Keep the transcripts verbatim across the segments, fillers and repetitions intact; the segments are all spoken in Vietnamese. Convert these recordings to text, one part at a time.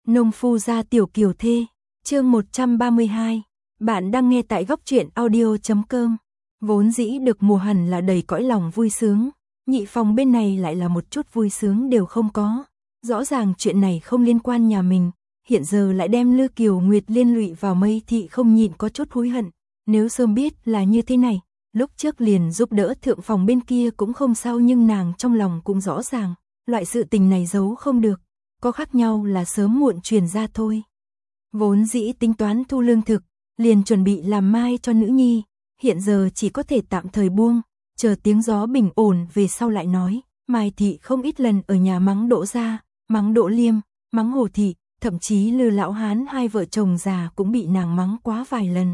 Nông phu gia tiểu kiều thê, chương một trăm ba mươi hai. Bạn đang nghe tại góc truyện audio chấm com. Vốn dĩ được mùa hẳn là đầy cõi lòng vui sướng, nhị phòng bên này lại là một chút vui sướng đều không có. Rõ ràng chuyện này không liên quan nhà mình, hiện giờ lại đem Lư Kiều Nguyệt liên lụy vào Mây Thị, không nhịn có chút hối hận. Nếu sớm biết là như thế này, lúc trước liền giúp đỡ thượng phòng bên kia cũng không sao, nhưng nàng trong lòng cũng rõ ràng, loại sự tình này giấu không được, có khác nhau là sớm muộn truyền ra thôi. Vốn dĩ tính toán thu lương thực, liền chuẩn bị làm mai cho nữ nhi, hiện giờ chỉ có thể tạm thời buông, chờ tiếng gió bình ổn về sau lại nói. Mai Thị không ít lần ở nhà mắng Đỗ gia, mắng Đỗ Liêm, mắng Hồ Thị, thậm chí Lư lão hán hai vợ chồng già cũng bị nàng mắng quá vài lần.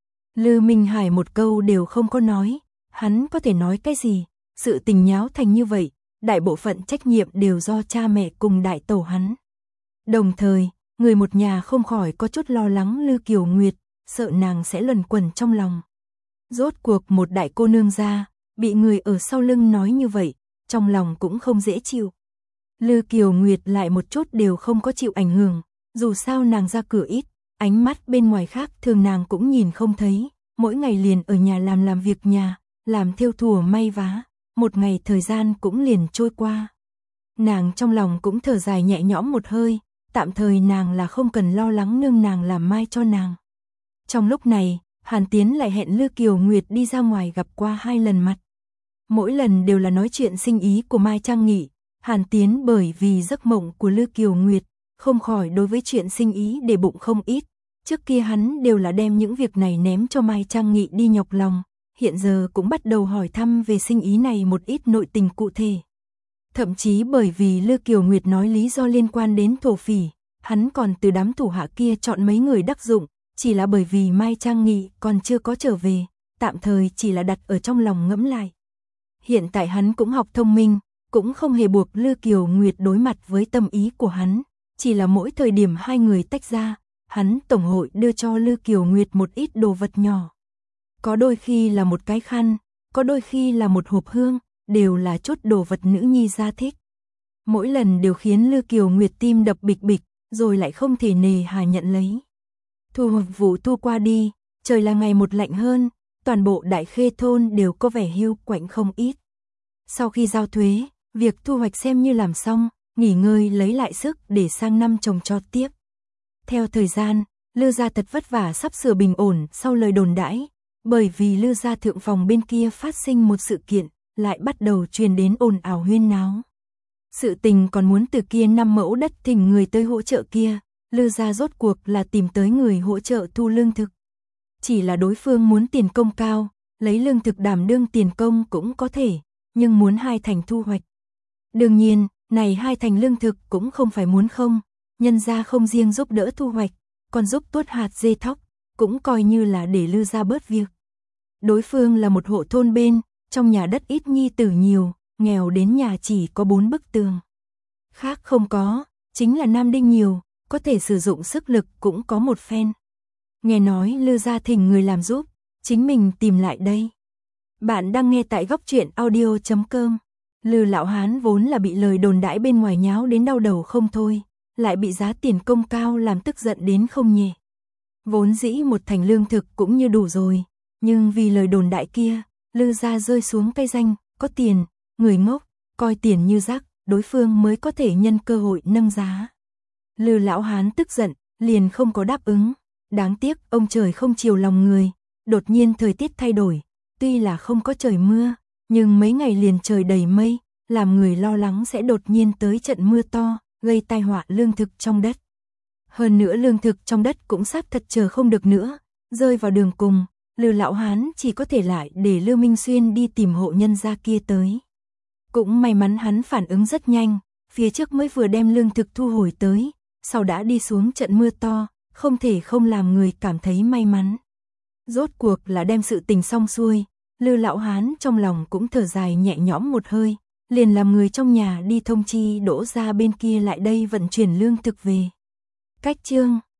Lư Minh Hải một câu đều không có nói, hắn có thể nói cái gì, sự tình nháo thành như vậy, đại bộ phận trách nhiệm đều do cha mẹ cùng đại tẩu hắn. Đồng thời, người một nhà không khỏi có chút lo lắng Lư Kiều Nguyệt, sợ nàng sẽ luẩn quẩn trong lòng. Rốt cuộc một đại cô nương ra, bị người ở sau lưng nói như vậy, trong lòng cũng không dễ chịu. Lư Kiều Nguyệt lại một chút đều không có chịu ảnh hưởng, dù sao nàng ra cửa ít, ánh mắt bên ngoài khác thường nàng cũng nhìn không thấy, mỗi ngày liền ở nhà làm làm việc nhà, làm thêu thùa may vá, một ngày thời gian cũng liền trôi qua. Nàng trong lòng cũng thở dài nhẹ nhõm một hơi, tạm thời nàng là không cần lo lắng nương nàng làm mai cho nàng. Trong lúc này, Hàn Tiến lại hẹn Lư Kiều Nguyệt đi ra ngoài gặp qua hai lần mặt. Mỗi lần đều là nói chuyện sinh ý của Mai Trang Nghị, Hàn Tiến bởi vì giấc mộng của Lư Kiều Nguyệt, không khỏi đối với chuyện sinh ý để bụng không ít. Trước kia hắn đều là đem những việc này ném cho Mai Trang Nghị đi nhọc lòng, hiện giờ cũng bắt đầu hỏi thăm về sinh ý này một ít nội tình cụ thể. Thậm chí bởi vì Lư Kiều Nguyệt nói lý do liên quan đến thổ phỉ, hắn còn từ đám thủ hạ kia chọn mấy người đắc dụng, chỉ là bởi vì Mai Trang Nghị còn chưa có trở về, tạm thời chỉ là đặt ở trong lòng ngẫm lại. Hiện tại hắn cũng học thông minh, cũng không hề buộc Lư Kiều Nguyệt đối mặt với tâm ý của hắn, chỉ là mỗi thời điểm hai người tách ra, hắn tổng hội đưa cho Lư Kiều Nguyệt một ít đồ vật nhỏ. Có đôi khi là một cái khăn, có đôi khi là một hộp hương, đều là chút đồ vật nữ nhi gia thích. Mỗi lần đều khiến Lư Kiều Nguyệt tim đập bịch bịch, rồi lại không thể nề hà nhận lấy. Thu hoạch vụ thu qua đi, trời là ngày một lạnh hơn, toàn bộ Đại Khê thôn đều có vẻ hiu quạnh không ít. Sau khi giao thuế, việc thu hoạch xem như làm xong, nghỉ ngơi lấy lại sức để sang năm trồng trọt tiếp. Theo thời gian, Lư gia thật vất vả sắp sửa bình ổn sau lời đồn đãi, bởi vì Lư gia thượng phòng bên kia phát sinh một sự kiện, lại bắt đầu truyền đến ồn ào huyên náo. Sự tình còn muốn từ kia năm mẫu đất thỉnh người tới hỗ trợ kia, Lư gia rốt cuộc là tìm tới người hỗ trợ thu lương thực. Chỉ là đối phương muốn tiền công cao, lấy lương thực đảm đương tiền công cũng có thể, nhưng muốn hai thành thu hoạch. Đương nhiên, này hai thành lương thực cũng không phải muốn không, nhân gia không riêng giúp đỡ thu hoạch, còn giúp tuốt hạt dê thóc, cũng coi như là để Lư gia bớt việc. Đối phương là một hộ thôn bên, trong nhà đất ít nhi tử nhiều, nghèo đến nhà chỉ có bốn bức tường. Khác không có, chính là nam đinh nhiều, có thể sử dụng sức lực cũng có một phen. Nghe nói Lư gia thỉnh người làm giúp, chính mình tìm lại đây. Bạn đang nghe tại góc truyện audio chấm com. Lư lão hán vốn là bị lời đồn đãi bên ngoài nháo đến đau đầu không thôi, lại bị giá tiền công cao làm tức giận đến không nhẹ. Vốn dĩ một thành lương thực cũng như đủ rồi, nhưng vì lời đồn đại kia, Lư gia rơi xuống cây danh, có tiền, người ngốc, coi tiền như rác, đối phương mới có thể nhân cơ hội nâng giá. Lư lão hán tức giận, liền không có đáp ứng. Đáng tiếc ông trời không chiều lòng người, đột nhiên thời tiết thay đổi, tuy là không có trời mưa, nhưng mấy ngày liền trời đầy mây, làm người lo lắng sẽ đột nhiên tới trận mưa to, gây tai họa lương thực trong đất. Hơn nữa lương thực trong đất cũng sắp thật chờ không được nữa, rơi vào đường cùng, Lư lão hán chỉ có thể lại để Lư Minh Xuyên đi tìm hộ nhân gia kia tới. Cũng may mắn hắn phản ứng rất nhanh, phía trước mới vừa đem lương thực thu hồi tới, sau đã đi xuống trận mưa to, không thể không làm người cảm thấy may mắn. Rốt cuộc là đem sự tình xong xuôi, Lư lão hán trong lòng cũng thở dài nhẹ nhõm một hơi, liền làm người trong nhà đi thông chi Đỗ gia bên kia lại đây vận chuyển lương thực về. Cách chương